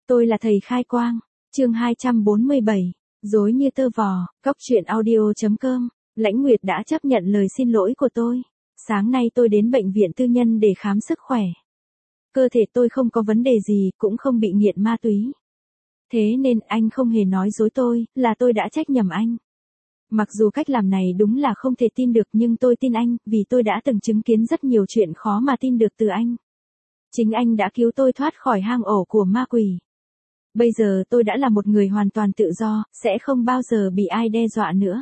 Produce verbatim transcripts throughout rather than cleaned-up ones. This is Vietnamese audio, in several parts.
Tôi là thầy khai quang. Chương hai trăm bốn mươi bảy. Dối như tơ vò. Cóc truyện audio chấm com. Lãnh Nguyệt đã chấp nhận lời xin lỗi của tôi. Sáng nay tôi đến bệnh viện tư nhân để khám sức khỏe. Cơ thể tôi không có vấn đề gì, cũng không bị nghiện ma túy. Thế nên anh không hề nói dối tôi, là tôi đã trách nhầm anh. Mặc dù cách làm này đúng là không thể tin được, nhưng tôi tin anh, vì tôi đã từng chứng kiến rất nhiều chuyện khó mà tin được từ anh. Chính anh đã cứu tôi thoát khỏi hang ổ của ma quỷ. Bây giờ tôi đã là một người hoàn toàn tự do, sẽ không bao giờ bị ai đe dọa nữa.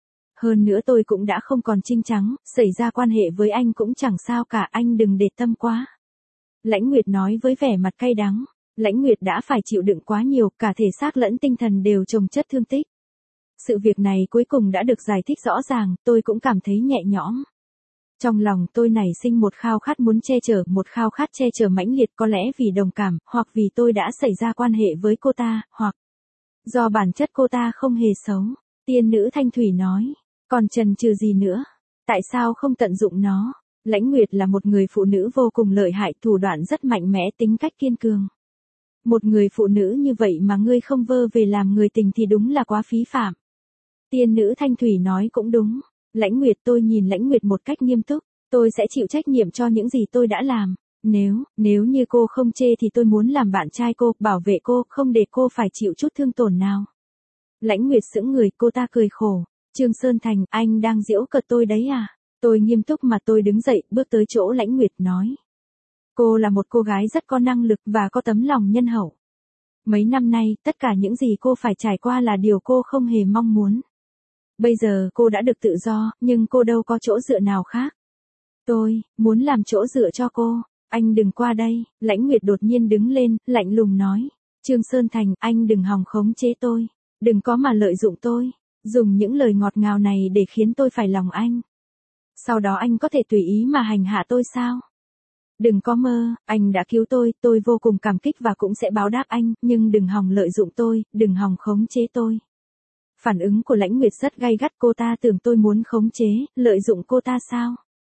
Hơn nữa tôi cũng đã không còn trinh trắng, xảy ra quan hệ với anh cũng chẳng sao cả, anh đừng để tâm quá. Lãnh Nguyệt nói với vẻ mặt cay đắng. Lãnh Nguyệt đã phải chịu đựng quá nhiều, cả thể xác lẫn tinh thần đều chồng chất thương tích. Sự việc này cuối cùng đã được giải thích rõ ràng, tôi cũng cảm thấy nhẹ nhõm. Trong lòng tôi nảy sinh một khao khát muốn che chở, một khao khát che chở mãnh liệt, có lẽ vì đồng cảm, hoặc vì tôi đã xảy ra quan hệ với cô ta, hoặc do bản chất cô ta không hề xấu. Tiên nữ Thanh Thủy nói, còn chần chừ gì nữa? Tại sao không tận dụng nó? Lãnh Nguyệt là một người phụ nữ vô cùng lợi hại, thủ đoạn rất mạnh mẽ, tính cách kiên cường. Một người phụ nữ như vậy mà ngươi không vơ về làm người tình thì đúng là quá phí phạm. Tiên nữ Thanh Thủy nói cũng đúng. Lãnh Nguyệt, tôi nhìn Lãnh Nguyệt một cách nghiêm túc. Tôi sẽ chịu trách nhiệm cho những gì tôi đã làm. Nếu, nếu như cô không chê thì tôi muốn làm bạn trai cô, bảo vệ cô, không để cô phải chịu chút thương tổn nào. Lãnh Nguyệt sững người, cô ta cười khổ. Trương Sơn Thành, anh đang giễu cợt tôi đấy à? Tôi nghiêm túc mà tôi đứng dậy, bước tới chỗ Lãnh Nguyệt nói. Cô là một cô gái rất có năng lực và có tấm lòng nhân hậu. Mấy năm nay, tất cả những gì cô phải trải qua là điều cô không hề mong muốn. Bây giờ cô đã được tự do, nhưng cô đâu có chỗ dựa nào khác. Tôi muốn làm chỗ dựa cho cô. Anh đừng qua đây. Lãnh Nguyệt đột nhiên đứng lên, lạnh lùng nói. Trương Sơn Thành, anh đừng hòng khống chế tôi. Đừng có mà lợi dụng tôi. Dùng những lời ngọt ngào này để khiến tôi phải lòng anh. Sau đó anh có thể tùy ý mà hành hạ tôi sao? Đừng có mơ, anh đã cứu tôi, tôi vô cùng cảm kích và cũng sẽ báo đáp anh, nhưng đừng hòng lợi dụng tôi, đừng hòng khống chế tôi. Phản ứng của Lãnh Nguyệt rất gay gắt, cô ta tưởng tôi muốn khống chế, lợi dụng cô ta sao?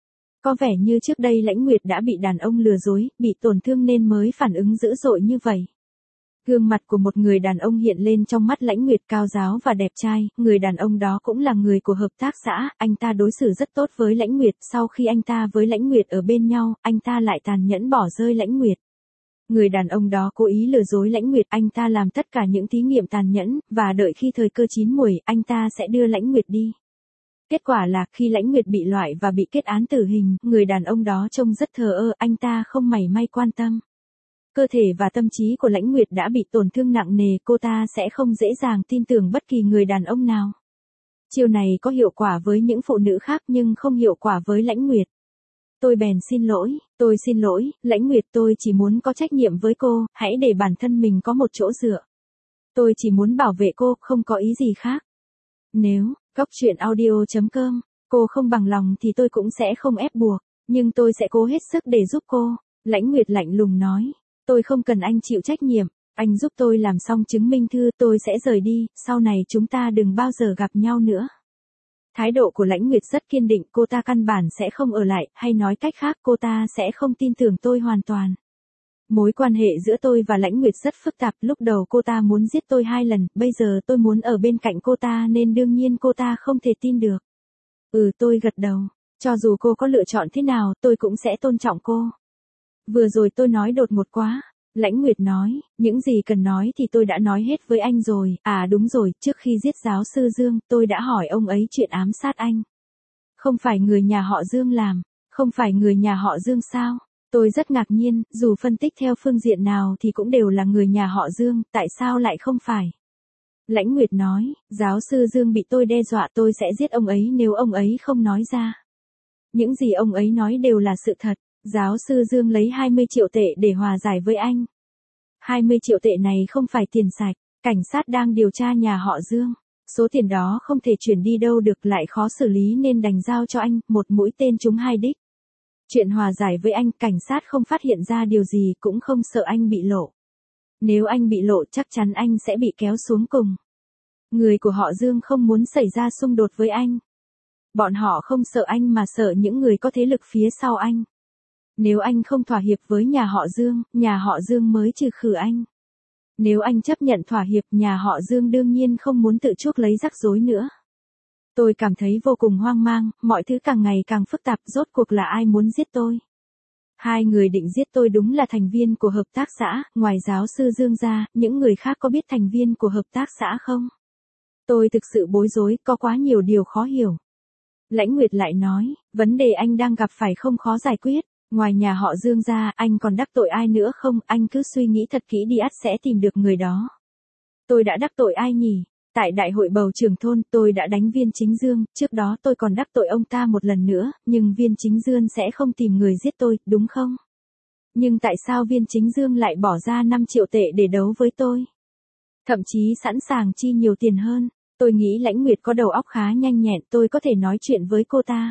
Có vẻ như trước đây Lãnh Nguyệt đã bị đàn ông lừa dối, bị tổn thương nên mới phản ứng dữ dội như vậy. Gương mặt của một người đàn ông hiện lên trong mắt Lãnh Nguyệt, cao ráo và đẹp trai, người đàn ông đó cũng là người của hợp tác xã, anh ta đối xử rất tốt với Lãnh Nguyệt, sau khi anh ta với Lãnh Nguyệt ở bên nhau, anh ta lại tàn nhẫn bỏ rơi Lãnh Nguyệt. Người đàn ông đó cố ý lừa dối Lãnh Nguyệt, anh ta làm tất cả những thí nghiệm tàn nhẫn, và đợi khi thời cơ chín muồi, anh ta sẽ đưa Lãnh Nguyệt đi. Kết quả là, khi Lãnh Nguyệt bị loại và bị kết án tử hình, người đàn ông đó trông rất thờ ơ, anh ta không mảy may quan tâm. Cơ thể và tâm trí của Lãnh Nguyệt đã bị tổn thương nặng nề, cô ta sẽ không dễ dàng tin tưởng bất kỳ người đàn ông nào. Chiêu này có hiệu quả với những phụ nữ khác nhưng không hiệu quả với Lãnh Nguyệt. Tôi bèn xin lỗi, tôi xin lỗi, Lãnh Nguyệt, tôi chỉ muốn có trách nhiệm với cô, hãy để bản thân mình có một chỗ dựa. Tôi chỉ muốn bảo vệ cô, không có ý gì khác. Nếu, cóc truyện audio chấm com, cô không bằng lòng thì tôi cũng sẽ không ép buộc, nhưng tôi sẽ cố hết sức để giúp cô. Lãnh Nguyệt lạnh lùng nói. Tôi không cần anh chịu trách nhiệm, anh giúp tôi làm xong chứng minh thư, tôi sẽ rời đi, sau này chúng ta đừng bao giờ gặp nhau nữa. Thái độ của Lãnh Nguyệt rất kiên định, cô ta căn bản sẽ không ở lại, hay nói cách khác, cô ta sẽ không tin tưởng tôi hoàn toàn. Mối quan hệ giữa tôi và Lãnh Nguyệt rất phức tạp, lúc đầu cô ta muốn giết tôi hai lần, bây giờ tôi muốn ở bên cạnh cô ta nên đương nhiên cô ta không thể tin được. Ừ, tôi gật đầu, cho dù cô có lựa chọn thế nào, tôi cũng sẽ tôn trọng cô. Vừa rồi tôi nói đột ngột quá. Lãnh Nguyệt nói, những gì cần nói thì tôi đã nói hết với anh rồi, à đúng rồi, trước khi giết giáo sư Dương, tôi đã hỏi ông ấy chuyện ám sát anh. Không phải người nhà họ Dương làm, không phải người nhà họ Dương sao? Tôi rất ngạc nhiên, dù phân tích theo phương diện nào thì cũng đều là người nhà họ Dương, tại sao lại không phải? Lãnh Nguyệt nói, giáo sư Dương bị tôi đe dọa, tôi sẽ giết ông ấy nếu ông ấy không nói ra. Những gì ông ấy nói đều là sự thật. Giáo sư Dương lấy hai mươi triệu tệ để hòa giải với anh. hai mươi triệu tệ này không phải tiền sạch, cảnh sát đang điều tra nhà họ Dương. Số tiền đó không thể chuyển đi đâu được, lại khó xử lý nên đành giao cho anh, một mũi tên trúng hai đích. Chuyện hòa giải với anh, cảnh sát không phát hiện ra điều gì, cũng không sợ anh bị lộ. Nếu anh bị lộ chắc chắn anh sẽ bị kéo xuống cùng. Người của họ Dương không muốn xảy ra xung đột với anh. Bọn họ không sợ anh mà sợ những người có thế lực phía sau anh. Nếu anh không thỏa hiệp với nhà họ Dương, nhà họ Dương mới trừ khử anh. Nếu anh chấp nhận thỏa hiệp, nhà họ Dương đương nhiên không muốn tự chuốc lấy rắc rối nữa. Tôi cảm thấy vô cùng hoang mang, mọi thứ càng ngày càng phức tạp, rốt cuộc là ai muốn giết tôi? Hai người định giết tôi đúng là thành viên của hợp tác xã, ngoài giáo sư Dương ra, những người khác có biết thành viên của hợp tác xã không? Tôi thực sự bối rối, có quá nhiều điều khó hiểu. Lãnh Nguyệt lại nói, vấn đề anh đang gặp phải không khó giải quyết, ngoài nhà họ Dương ra, anh còn đắc tội ai nữa không, anh cứ suy nghĩ thật kỹ đi ắt sẽ tìm được người đó. Tôi đã đắc tội ai nhỉ? Tại đại hội bầu trưởng thôn, tôi đã đánh Viên Chính Dương, trước đó tôi còn đắc tội ông ta một lần nữa, nhưng Viên Chính Dương sẽ không tìm người giết tôi, đúng không? Nhưng tại sao Viên Chính Dương lại bỏ ra năm triệu tệ để đấu với tôi? Thậm chí sẵn sàng chi nhiều tiền hơn. Tôi nghĩ Lãnh Nguyệt có đầu óc khá nhanh nhẹn, tôi có thể nói chuyện với cô ta.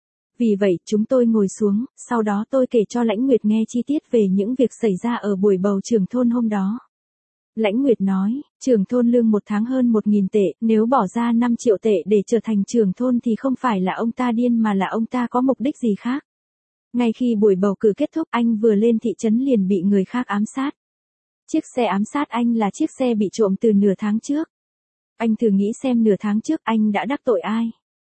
Vì vậy, chúng tôi ngồi xuống, sau đó tôi kể cho Lãnh Nguyệt nghe chi tiết về những việc xảy ra ở buổi bầu trưởng thôn hôm đó. Lãnh Nguyệt nói, trưởng thôn lương một tháng hơn một nghìn tệ, nếu bỏ ra năm triệu tệ để trở thành trưởng thôn thì không phải là ông ta điên mà là ông ta có mục đích gì khác. Ngay khi buổi bầu cử kết thúc, anh vừa lên thị trấn liền bị người khác ám sát. Chiếc xe ám sát anh là chiếc xe bị trộm từ nửa tháng trước. Anh thử nghĩ xem nửa tháng trước anh đã đắc tội ai.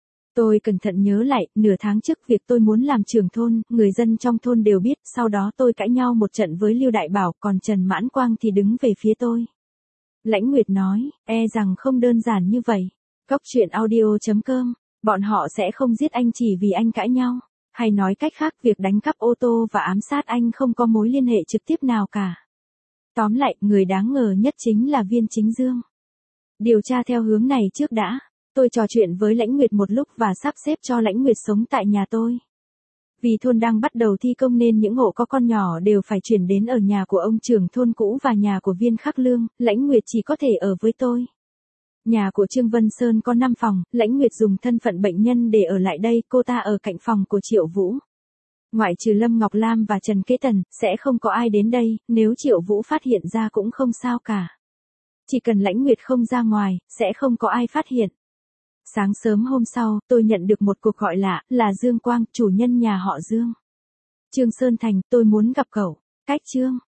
Tôi cẩn thận nhớ lại, nửa tháng trước việc tôi muốn làm trưởng thôn, người dân trong thôn đều biết, sau đó tôi cãi nhau một trận với Lưu Đại Bảo, còn Trần Mãn Quang thì đứng về phía tôi. Lãnh Nguyệt nói, e rằng không đơn giản như vậy. Cóc truyện audio chấm com, bọn họ sẽ không giết anh chỉ vì anh cãi nhau. Hay nói cách khác, việc đánh cắp ô tô và ám sát anh không có mối liên hệ trực tiếp nào cả. Tóm lại, người đáng ngờ nhất chính là Viên Chính Dương. Điều tra theo hướng này trước đã. Tôi trò chuyện với Lãnh Nguyệt một lúc và sắp xếp cho Lãnh Nguyệt sống tại nhà tôi. Vì thôn đang bắt đầu thi công nên những hộ có con nhỏ đều phải chuyển đến ở nhà của ông trưởng thôn cũ và nhà của Viên Khắc Lương, Lãnh Nguyệt chỉ có thể ở với tôi. Nhà của Trương Vân Sơn có năm phòng, Lãnh Nguyệt dùng thân phận bệnh nhân để ở lại đây, cô ta ở cạnh phòng của Triệu Vũ. Ngoại trừ Lâm Ngọc Lam và Trần Kế Tần, sẽ không có ai đến đây, nếu Triệu Vũ phát hiện ra cũng không sao cả. Chỉ cần Lãnh Nguyệt không ra ngoài, sẽ không có ai phát hiện. Sáng sớm hôm sau, tôi nhận được một cuộc gọi lạ, là Dương Quang, chủ nhân nhà họ Dương. Trương Sơn Thành, tôi muốn gặp cậu. Cách Trương.